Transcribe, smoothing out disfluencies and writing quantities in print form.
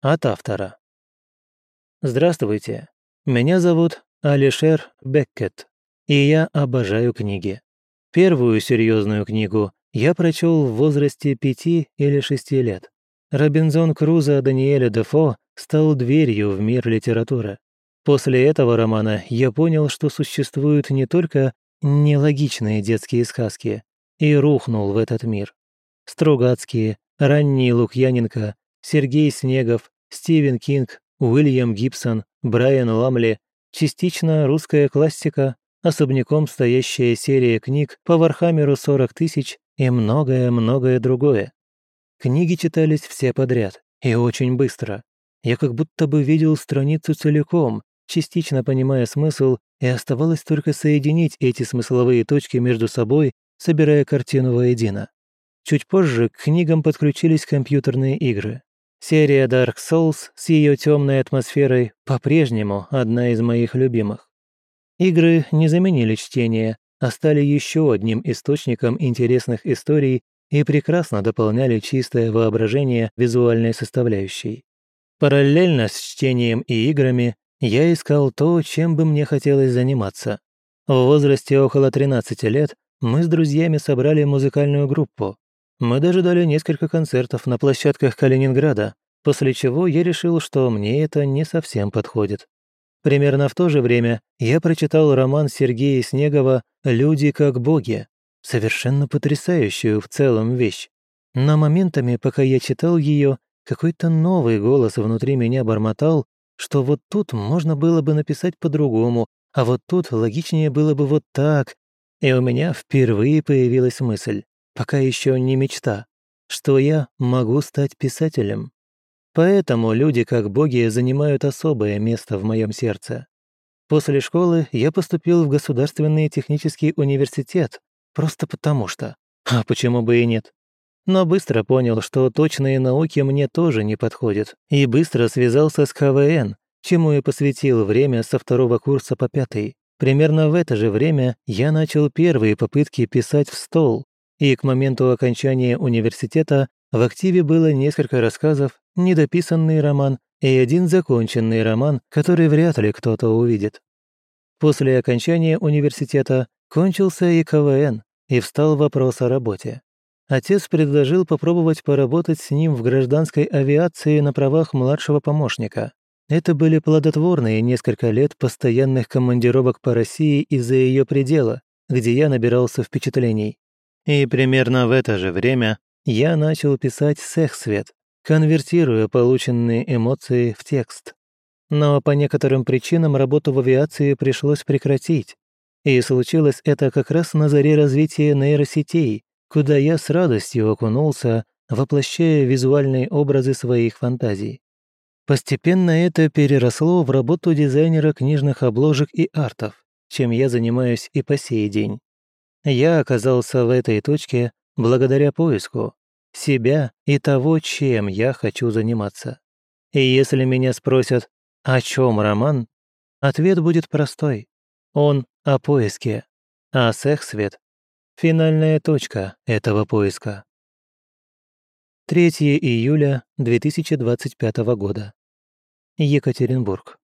От автора. Здравствуйте. Меня зовут Алишер Беккет, и я обожаю книги. Первую серьезную книгу я прочел в возрасте 5 или 6 лет. «Робинзон Крузо» Даниэля Дефо стал дверью в мир литературы. После этого романа я понял, что существуют не только нелогичные детские сказки, и рухнул в этот мир. Стругацкие, ранний Лукьяненко, Сергей Снегов, Стивен Кинг, Уильям Гибсон, Брайан Ламли, частично русская классика, особняком стоящая серия книг по Вархаммеру 40 тысяч и многое-многое другое. Книги читались все подряд и очень быстро. Я как будто бы видел страницу целиком, частично понимая смысл, и оставалось только соединить эти смысловые точки между собой, собирая картину воедино. Чуть позже к книгам подключились компьютерные игры. Серия Dark Souls с ее темной атмосферой по-прежнему одна из моих любимых. Игры не заменили чтение, а стали еще одним источником интересных историй и прекрасно дополняли чистое воображение визуальной составляющей. Параллельно с чтением и играми я искал то, чем бы мне хотелось заниматься. В возрасте около 13 лет мы с друзьями собрали музыкальную группу. Мы даже дали несколько концертов на площадках Калининграда, после чего я решил, что мне это не совсем подходит. Примерно в то же время я прочитал роман Сергея Снегова «Люди как боги», совершенно потрясающую в целом вещь. Но моментами, пока я читал ее, какой-то новый голос внутри меня бормотал, что вот тут можно было бы написать по-другому, а вот тут логичнее было бы вот так. И у меня впервые появилась мысль, пока еще не мечта, что я могу стать писателем. Поэтому люди как боги занимают особое место в моем сердце. После школы я поступил в Государственный технический университет, просто потому что. А почему бы и нет? Но быстро понял, что точные науки мне тоже не подходят, и быстро связался с КВН, чему и посвятил время со 2 курса по 5. Примерно в это же время я начал первые попытки писать в стол, и к моменту окончания университета в активе было несколько рассказов, недописанный роман и один законченный роман, который вряд ли кто-то увидит. После окончания университета кончился и КВН, и встал вопрос о работе. Отец предложил попробовать поработать с ним в гражданской авиации на правах младшего помощника. Это были плодотворные несколько лет постоянных командировок по России и за ее предела, где я набирался впечатлений. И примерно в это же время я начал писать «Сехсвет», конвертируя полученные эмоции в текст. Но по некоторым причинам работу в авиации пришлось прекратить. И случилось это как раз на заре развития нейросетей, куда я с радостью окунулся, воплощая визуальные образы своих фантазий. Постепенно это переросло в работу дизайнера книжных обложек и артов, чем я занимаюсь и по сей день. Я оказался в этой точке благодаря поиску себя и того, чем я хочу заниматься. И если меня спросят, о чем роман, ответ будет простой. Он о поиске, а Сехсвет — финальная точка этого поиска. 3 июля 2025 года. Екатеринбург.